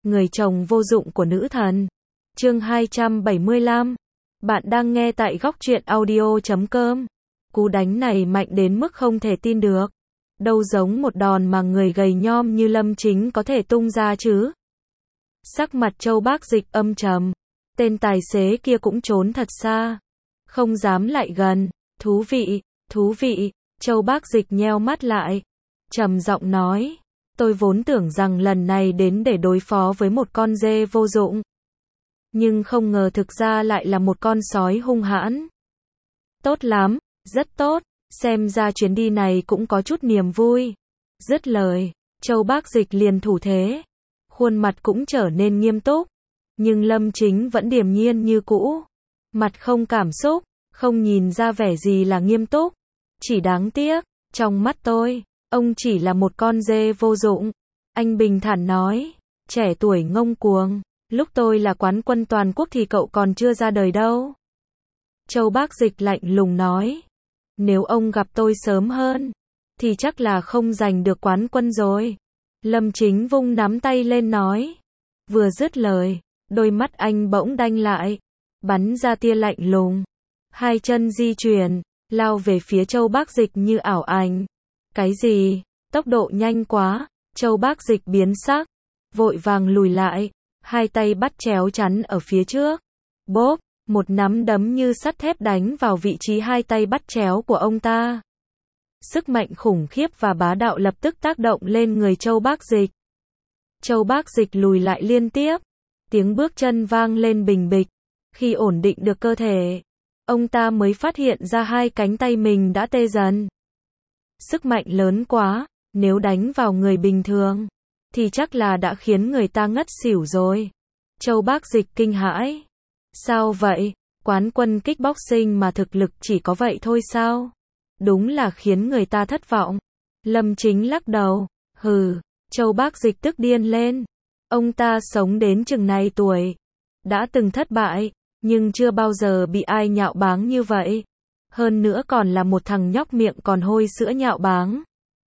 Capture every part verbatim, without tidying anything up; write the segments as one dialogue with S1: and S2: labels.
S1: người chồng vô dụng của nữ thần. Chương hai trăm bảy mươi lăm. Bạn đang nghe tại góc truyện audio chấm com. Cú đánh này mạnh đến mức không thể tin được. Đâu giống một đòn mà người gầy nhom như Lâm Chính có thể tung ra chứ. Sắc mặt Châu Bác Dịch âm trầm. Tên tài xế kia cũng trốn thật xa. Không dám lại gần. Thú vị, thú vị. Châu Bác Dịch nheo mắt lại. Trầm giọng nói. Tôi vốn tưởng rằng lần này đến để đối phó với một con dê vô dụng. Nhưng không ngờ thực ra lại là một con sói hung hãn. Tốt lắm, rất tốt. Xem ra chuyến đi này cũng có chút niềm vui. Dứt lời, Châu Bác Dịch liền thủ thế. Khuôn mặt cũng trở nên nghiêm túc. Nhưng Lâm Chính vẫn điềm nhiên như cũ. Mặt không cảm xúc, không nhìn ra vẻ gì là nghiêm túc. Chỉ đáng tiếc, trong mắt tôi, ông chỉ là một con dê vô dụng. Anh bình thản nói, trẻ tuổi ngông cuồng. Lúc tôi là quán quân toàn quốc thì cậu còn chưa ra đời đâu. Châu Bác Dịch lạnh lùng nói. Nếu ông gặp tôi sớm hơn, thì chắc là không giành được quán quân rồi. Lâm Chính vung nắm tay lên nói. Vừa dứt lời, đôi mắt anh bỗng đanh lại, bắn ra tia lạnh lùng. Hai chân di chuyển, lao về phía Châu Bác Dịch như ảo ảnh. Cái gì? Tốc độ nhanh quá. Châu Bác Dịch biến sắc, vội vàng lùi lại, hai tay bắt chéo chắn ở phía trước. Bốp, một nắm đấm như sắt thép đánh vào vị trí hai tay bắt chéo của ông ta. Sức mạnh khủng khiếp và bá đạo lập tức tác động lên người Châu Bác Dịch. Châu Bác Dịch lùi lại liên tiếp, tiếng bước chân vang lên bình bịch. Khi ổn định được cơ thể, ông ta mới phát hiện ra hai cánh tay mình đã tê dần. Sức mạnh lớn quá, nếu đánh vào người bình thường, thì chắc là đã khiến người ta ngất xỉu rồi. Châu Bác Dịch kinh hãi. Sao vậy? Quán quân kickboxing mà thực lực chỉ có vậy thôi sao? Đúng là khiến người ta thất vọng. Lâm Chính lắc đầu. Hừ. Châu Bác Dịch tức điên lên. Ông ta sống đến chừng này tuổi, đã từng thất bại, nhưng chưa bao giờ bị ai nhạo báng như vậy. Hơn nữa còn là một thằng nhóc miệng còn hôi sữa nhạo báng.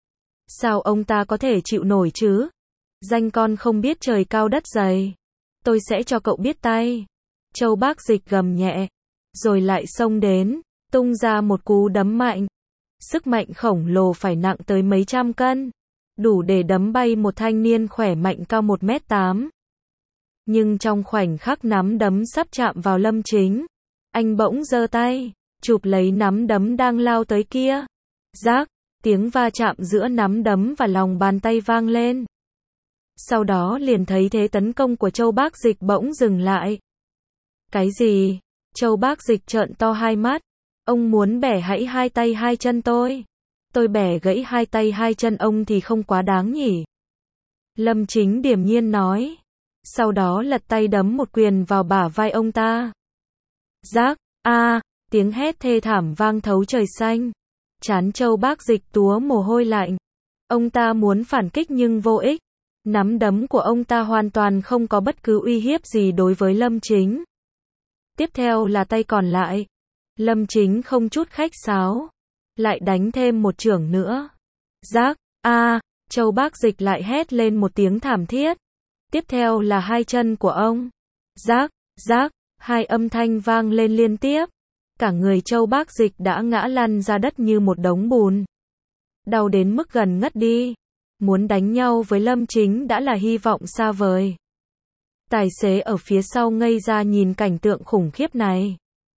S1: Sao ông ta có thể chịu nổi chứ? Danh con không biết trời cao đất dày. Tôi sẽ cho cậu biết tay. Châu Bác Dịch gầm nhẹ, rồi lại xông đến, tung ra một cú đấm mạnh. Sức mạnh khổng lồ phải nặng tới mấy trăm cân, đủ để đấm bay một thanh niên khỏe mạnh cao một mét tám. Nhưng trong khoảnh khắc nắm đấm sắp chạm vào Lâm Chính, anh bỗng giơ tay, chụp lấy nắm đấm đang lao tới kia. Rác, tiếng va chạm giữa nắm đấm và lòng bàn tay vang lên. Sau đó liền thấy thế tấn công của Châu Bác Dịch bỗng dừng lại. Cái gì? Châu Bác Dịch trợn to hai mắt. Ông muốn bẻ gãy hai tay hai chân tôi. Tôi bẻ gãy hai tay hai chân ông thì không quá đáng nhỉ? Lâm Chính điềm nhiên nói. Sau đó lật tay đấm một quyền vào bả vai ông ta. Rác, a, tiếng hét thê thảm vang thấu trời xanh. Trán Châu Bác Dịch túa mồ hôi lạnh. Ông ta muốn phản kích nhưng vô ích. Nắm đấm của ông ta hoàn toàn không có bất cứ uy hiếp gì đối với Lâm Chính. Tiếp theo là tay còn lại. Lâm Chính không chút khách sáo, lại đánh thêm một chưởng nữa. Rác, a, Châu Bác Dịch lại hét lên một tiếng thảm thiết. Tiếp theo là hai chân của ông. Rác, rác, hai âm thanh vang lên liên tiếp. Cả người Châu Bác Dịch đã ngã lăn ra đất như một đống bùn. Đau đến mức gần ngất đi. Muốn đánh nhau với Lâm Chính đã là hy vọng xa vời. Tài xế ở phía sau ngây ra nhìn cảnh tượng khủng khiếp này.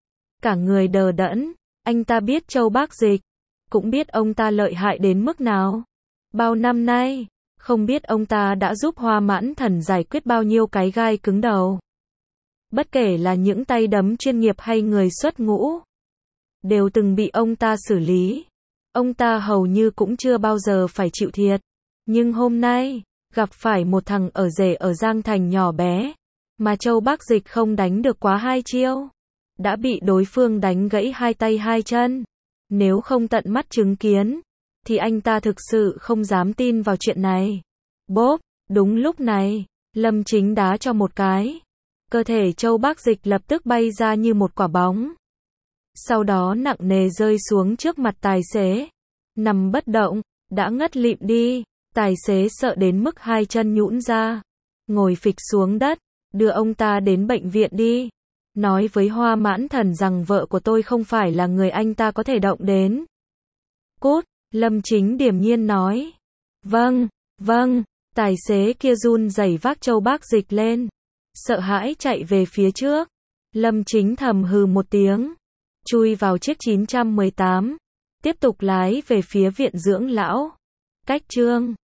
S1: Cả người đờ đẫn, anh ta biết Châu Bác Dịch, cũng biết ông ta lợi hại đến mức nào. Bao năm nay, không biết ông ta đã giúp Hoa Mãn Thần giải quyết bao nhiêu cái gai cứng đầu. Bất kể là những tay đấm chuyên nghiệp hay người xuất ngũ, đều từng bị ông ta xử lý. Ông ta hầu như cũng chưa bao giờ phải chịu thiệt. Nhưng hôm nay, gặp phải một thằng ở rể ở Giang Thành nhỏ bé, mà Châu Bác Dịch không đánh được quá hai chiêu, đã bị đối phương đánh gãy hai tay hai chân. Nếu không tận mắt chứng kiến, thì anh ta thực sự không dám tin vào chuyện này. Bốp, đúng lúc này, Lâm Chính đá cho một cái. Cơ thể Châu Bác Dịch lập tức bay ra như một quả bóng. Sau đó nặng nề rơi xuống trước mặt tài xế. Nằm bất động, đã ngất lịm đi. Tài xế sợ đến mức hai chân nhũn ra. ngồi phịch xuống đất, đưa ông ta đến bệnh viện đi. Nói với Hoa Mãn Thần rằng vợ của tôi không phải là người anh ta có thể động đến. Cút, Lâm Chính điềm nhiên nói. Vâng, vâng, tài xế kia run rẩy vác châu bác dịch lên. Sợ hãi chạy về phía trước. Lâm Chính thầm hừ một tiếng. Chui vào chiếc chín một tám. Tiếp tục lái về phía viện dưỡng lão. Cách chương